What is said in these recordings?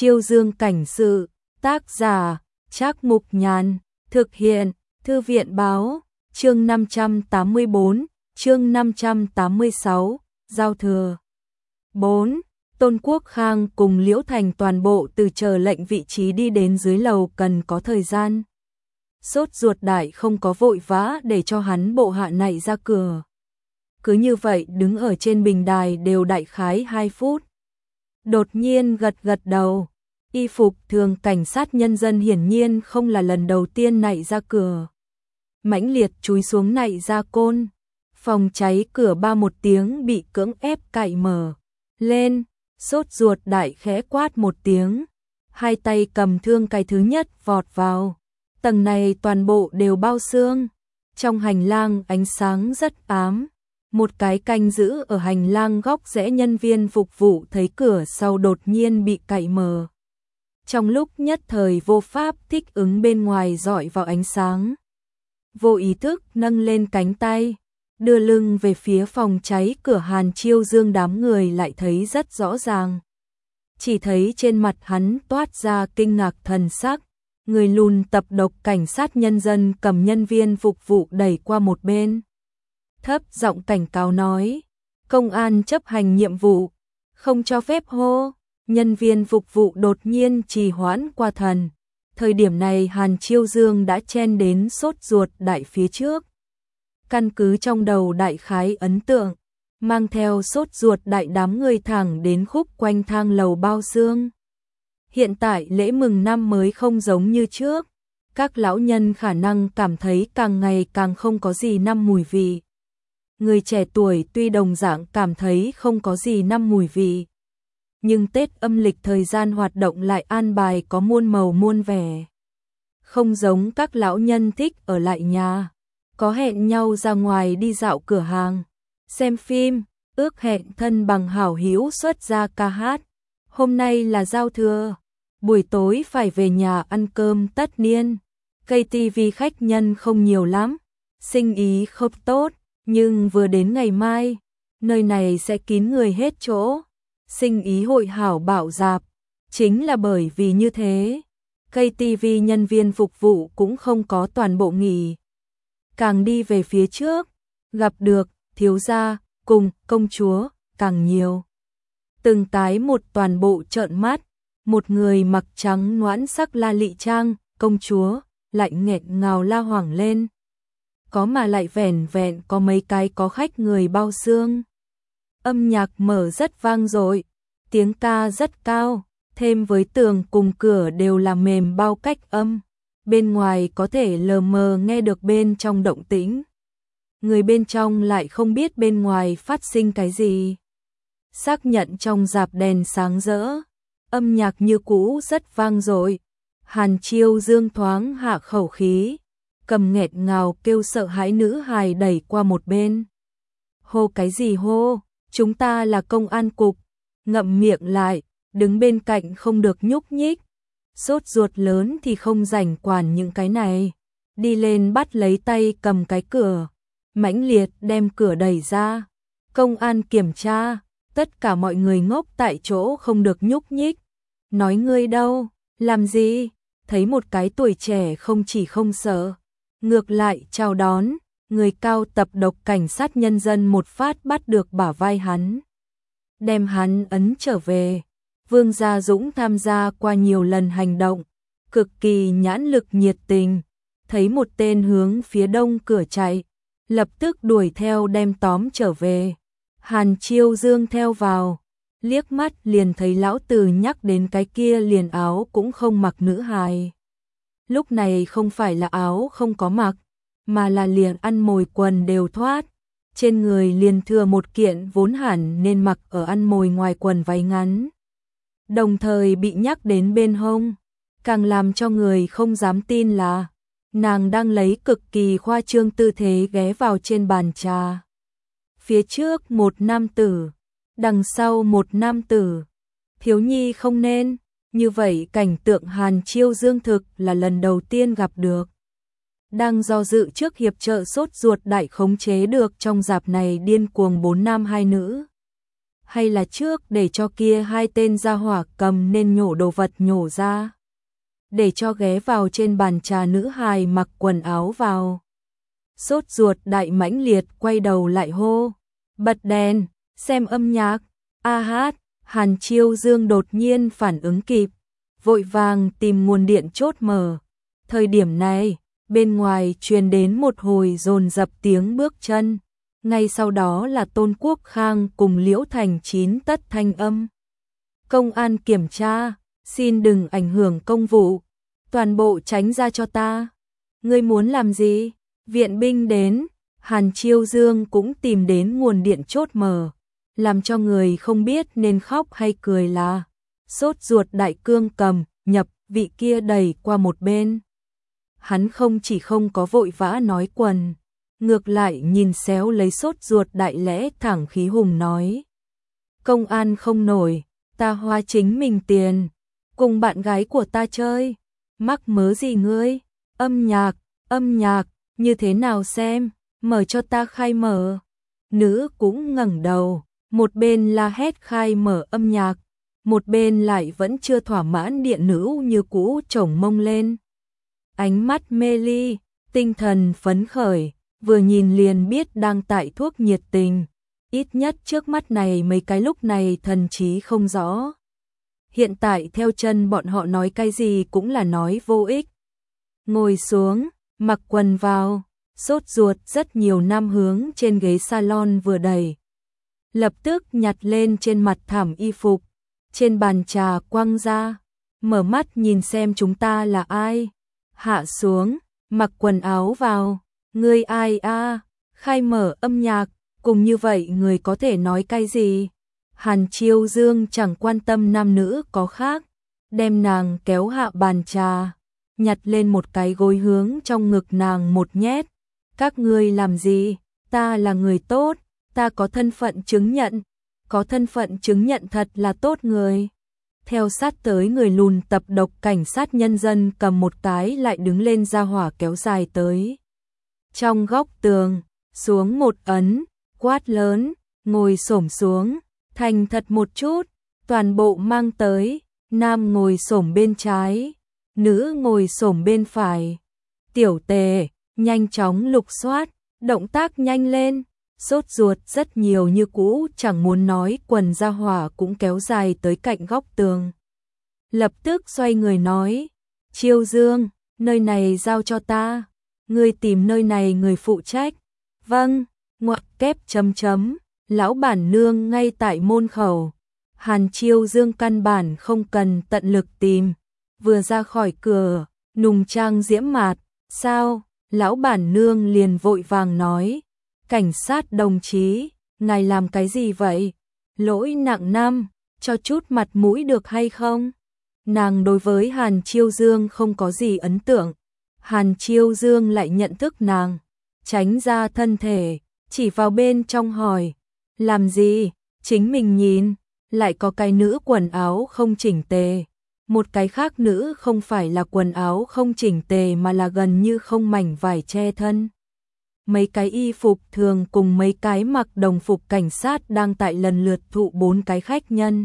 Chiêu Dương cảnh sự, tác giả, Trác Mục Nhàn, thực hiện, Thư viện báo, chương 584, chương 586, giao thừa. 4. Tôn Quốc Khang cùng Liễu Thành toàn bộ từ chờ lệnh vị trí đi đến dưới lầu cần có thời gian. Sốt ruột đại không có vội vã để cho hắn bộ hạ này ra cửa. Cứ như vậy đứng ở trên bình đài đều đại khái 2 phút. Đột nhiên gật đầu, y phục thường cảnh sát nhân dân hiển nhiên không là lần đầu tiên nạy ra cửa. Mãnh liệt chúi xuống nạy ra côn, phòng cháy cửa ba một tiếng bị cưỡng ép cạy mở lên, sốt ruột đại khẽ quát một tiếng, hai tay cầm thương cái thứ nhất vọt vào. Tầng này toàn bộ đều bao xương, trong hành lang ánh sáng rất ám. Một cái canh giữ ở hành lang góc rẽ nhân viên phục vụ thấy cửa sau đột nhiên bị cạy mở. Trong lúc nhất thời vô pháp thích ứng bên ngoài dọi vào ánh sáng. Vô ý thức nâng lên cánh tay, đưa lưng về phía phòng cháy cửa Hàn Chiêu Dương, đám người lại thấy rất rõ ràng. Chỉ thấy trên mặt hắn toát ra kinh ngạc thần sắc, người lùn tập độc cảnh sát nhân dân cầm nhân viên phục vụ đẩy qua một bên. Thấp giọng cảnh cáo nói, công an chấp hành nhiệm vụ, không cho phép hô. Nhân viên phục vụ đột nhiên trì hoãn qua thần. Thời điểm này Hàn Chiêu Dương đã chen đến sốt ruột đại phía trước. Căn cứ trong đầu đại khái ấn tượng, mang theo sốt ruột đại đám người thẳng đến khúc quanh thang lầu bao xương. Hiện tại lễ mừng năm mới không giống như trước, các lão nhân khả năng cảm thấy càng ngày càng không có gì năm mùi vị. Người trẻ tuổi tuy đồng dạng cảm thấy không có gì năm mùi vị, nhưng Tết âm lịch thời gian hoạt động lại an bài có muôn màu muôn vẻ. Không giống các lão nhân thích ở lại nhà, có hẹn nhau ra ngoài đi dạo cửa hàng, xem phim, ước hẹn thân bằng hảo hữu xuất ra ca hát. Hôm nay là giao thừa, buổi tối phải về nhà ăn cơm tất niên. KTV khách nhân không nhiều lắm, sinh ý không tốt, nhưng vừa đến ngày mai, nơi này sẽ kín người hết chỗ. Sinh ý hội hảo bạo dạp, chính là bởi vì như thế, KTV nhân viên phục vụ cũng không có toàn bộ nghỉ. Càng đi về phía trước, gặp được thiếu gia cùng công chúa càng nhiều. Từng cái một toàn bộ trợn mắt, một người mặc trắng noãn sắc la lị trang, công chúa, lại nghẹn ngào la hoảng lên. Có mà lại vẻn vẹn có mấy cái có khách người bao xương. Âm nhạc mở rất vang dội, tiếng ca rất cao, thêm với tường cùng cửa đều là mềm bao cách âm. Bên ngoài có thể lờ mờ nghe được bên trong động tĩnh. Người bên trong lại không biết bên ngoài phát sinh cái gì. Xác nhận trong rạp đèn sáng rỡ, âm nhạc như cũ rất vang dội. Hàn Chiêu Dương thoáng hạ khẩu khí, cầm nghẹn ngào kêu sợ hãi nữ hài đẩy qua một bên. Hô cái gì hô, chúng ta là công an cục. Ngậm miệng lại, đứng bên cạnh không được nhúc nhích. Sốt ruột lớn thì không rảnh quản những cái này. Đi lên bắt lấy tay cầm cái cửa, mãnh liệt đem cửa đẩy ra. Công an kiểm tra, tất cả mọi người ngốc tại chỗ không được nhúc nhích. Nói ngươi đâu, làm gì? Thấy một cái tuổi trẻ không chỉ không sợ, ngược lại chào đón, người cao tập độc cảnh sát nhân dân một phát bắt được bả vai hắn, đem hắn ấn trở về. Vương Gia Dũng tham gia qua nhiều lần hành động, cực kỳ nhãn lực nhiệt tình, thấy một tên hướng phía đông cửa chạy, lập tức đuổi theo đem tóm trở về. Hàn Chiêu Dương theo vào, liếc mắt liền thấy lão Từ nhắc đến cái kia liền áo cũng không mặc nữ hài. Lúc này không phải là áo không có mặc, mà là liền ăn mồi quần đều thoát, trên người liền thừa một kiện vốn hẳn nên mặc ở ăn mồi ngoài quần váy ngắn. Đồng thời bị nhắc đến bên hông, càng làm cho người không dám tin là nàng đang lấy cực kỳ khoa trương tư thế ghé vào trên bàn trà. Phía trước một nam tử, đằng sau một nam tử. Thiếu nhi không nên, như vậy cảnh tượng Hàn Chiêu Dương thực là lần đầu tiên gặp được. Đang do dự trước hiệp trợ sốt ruột đại khống chế được trong rạp này điên cuồng 4 nam 2 nữ. hay là trước để cho kia hai tên gia hỏa cầm nên nhổ đồ vật nhổ ra, để cho ghé vào trên bàn trà nữ hài mặc quần áo vào. Sốt ruột đại mãnh liệt quay đầu lại hô, bật đèn, xem âm nhạc, a hát. Hàn Chiêu Dương đột nhiên phản ứng kịp, vội vàng tìm nguồn điện chốt mở. Thời điểm này, bên ngoài truyền đến một hồi dồn dập tiếng bước chân, ngay sau đó là Tôn Quốc Khang cùng Liễu Thành Chín tất thanh âm. Công an kiểm tra, xin đừng ảnh hưởng công vụ, toàn bộ tránh ra cho ta. Ngươi muốn làm gì? Viện binh đến. Hàn Chiêu Dương cũng tìm đến nguồn điện chốt mở, làm cho người không biết nên khóc hay cười là. Sốt ruột đại cương cầm, nhập, vị kia đẩy qua một bên. Hắn không chỉ không có vội vã nói quần, ngược lại nhìn xéo lấy sốt ruột đại lẽ thẳng khí hùng nói. Công an không nổi, ta hoa chính mình tiền, cùng bạn gái của ta chơi, mắc mớ gì ngươi, âm nhạc, như thế nào xem, mở cho ta khai mở. Nữ cũng ngẩng đầu, một bên la hét khai mở âm nhạc, một bên lại vẫn chưa thỏa mãn điện nữ như cũ chổng mông lên. Ánh mắt mê ly, tinh thần phấn khởi, vừa nhìn liền biết đang tại thuốc nhiệt tình, ít nhất trước mắt này mấy cái lúc này thần trí không rõ. Hiện tại theo chân bọn họ nói cái gì cũng là nói vô ích. Ngồi xuống, mặc quần vào, sốt ruột rất nhiều năm hướng trên ghế salon vừa đẩy. Lập tức nhặt lên trên mặt thảm y phục, trên bàn trà quăng ra, mở mắt nhìn xem chúng ta là ai. Hạ xuống, mặc quần áo vào, ngươi ai a? Khai mở âm nhạc, cùng như vậy người có thể nói cái gì? Hàn Chiêu Dương chẳng quan tâm nam nữ có khác, đem nàng kéo hạ bàn trà, nhặt lên một cái gối hướng trong ngực nàng một nhét. Các ngươi làm gì? Ta là người tốt, ta có thân phận chứng nhận, có thân phận chứng nhận thật là tốt người. Theo sát tới người lùn tập độc cảnh sát nhân dân cầm một cái lại đứng lên ra hỏa kéo dài tới. Trong góc tường, xuống một ấn, quát lớn, ngồi xổm xuống, thành thật một chút, toàn bộ mang tới, nam ngồi xổm bên trái, nữ ngồi xổm bên phải. Tiểu Tề, nhanh chóng lục soát, động tác nhanh lên. Sốt ruột rất nhiều như cũ chẳng muốn nói quần ra hỏa cũng kéo dài tới cạnh góc tường. Lập tức xoay người nói, Chiêu Dương, nơi này giao cho ta, ngươi tìm nơi này người phụ trách. Vâng, ngoặc kép chấm chấm, lão bản nương ngay tại môn khẩu. Hàn Chiêu Dương căn bản không cần tận lực tìm, vừa ra khỏi cửa, nùng trang diễm mạt, sao, lão bản nương liền vội vàng nói. Cảnh sát đồng chí, ngài làm cái gì vậy? Lỗi nặng năm, cho chút mặt mũi được hay không? Nàng đối với Hàn Chiêu Dương không có gì ấn tượng. Hàn Chiêu Dương lại nhận thức nàng, tránh ra thân thể, chỉ vào bên trong hỏi. Làm gì? Chính mình nhìn, lại có cái nữ quần áo không chỉnh tề. Một cái khác nữ không phải là quần áo không chỉnh tề mà là gần như không mảnh vải che thân. Mấy cái y phục thường cùng mấy cái mặc đồng phục cảnh sát đang tại lần lượt thụ 4 cái khách nhân.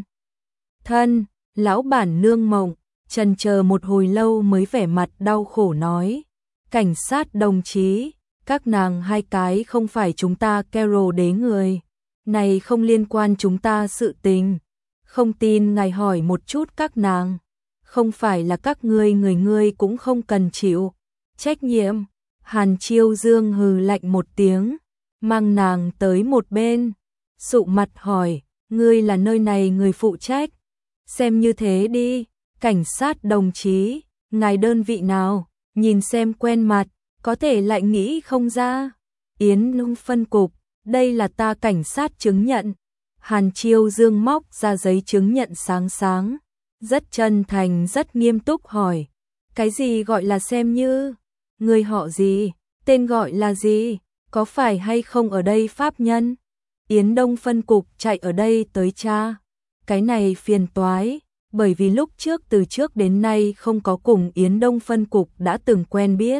Thân, lão bản nương mộng, chần chờ một hồi lâu mới vẻ mặt đau khổ nói. Cảnh sát đồng chí, các nàng hai cái không phải chúng ta Carol đế người. Này không liên quan chúng ta sự tình. Không tin ngài hỏi một chút các nàng. Không phải là các người cũng không cần chịu trách nhiệm. Hàn Chiêu Dương hừ lạnh một tiếng, mang nàng tới một bên, sụ mặt hỏi, ngươi là nơi này người phụ trách? Xem như thế đi, cảnh sát đồng chí, ngài đơn vị nào, nhìn xem quen mặt, có thể lại nghĩ không ra. Yến Nung phân cục, đây là ta cảnh sát chứng nhận. Hàn Chiêu Dương móc ra giấy chứng nhận sáng sáng, rất chân thành rất nghiêm túc hỏi, cái gì gọi là xem như? Người họ gì? Tên gọi là gì? Có phải hay không ở đây pháp nhân? Yến Đông phân cục chạy ở đây tới cha. Cái này phiền toái, bởi vì lúc trước từ trước đến nay không có cùng Yến Đông phân cục đã từng quen biết.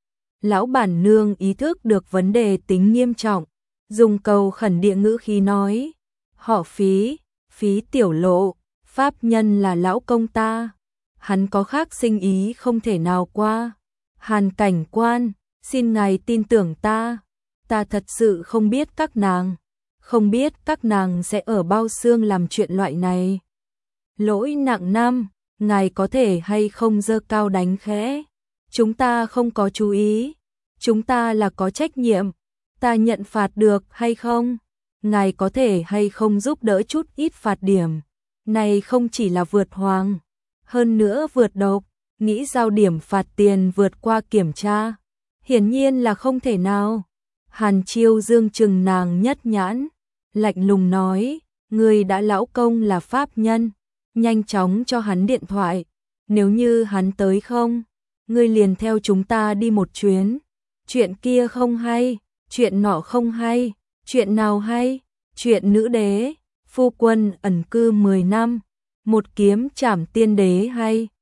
Lão bản nương ý thức được vấn đề tính nghiêm trọng, dùng cầu khẩn địa ngữ khí nói, Họ Phí, Phí Tiểu Lộ, pháp nhân là lão công ta. Hắn có khác sinh ý không thể nào qua. Hàn cảnh quan, xin ngài tin tưởng ta. Ta thật sự không biết các nàng. Không biết các nàng sẽ ở bao xương làm chuyện loại này. Lỗi nặng năm, ngài có thể hay không giơ cao đánh khẽ. Chúng ta không có chú ý. Chúng ta là có trách nhiệm. Ta nhận phạt được hay không? Ngài có thể hay không giúp đỡ chút ít phạt điểm. Này không chỉ là vượt hoàng. Hơn nữa vượt độc. Nghĩ giao điểm phạt tiền vượt qua kiểm tra. Hiển nhiên là không thể nào. Hàn Chiêu Dương chừng nàng nhất nhãn. Lạnh lùng nói. Người đã lão công là pháp nhân. Nhanh chóng cho hắn điện thoại. Nếu như hắn tới không, ngươi liền theo chúng ta đi một chuyến. Chuyện kia không hay, chuyện nọ không hay, chuyện nào hay? Chuyện nữ đế, phu quân ẩn cư 10 năm, một kiếm trảm tiên đế hay?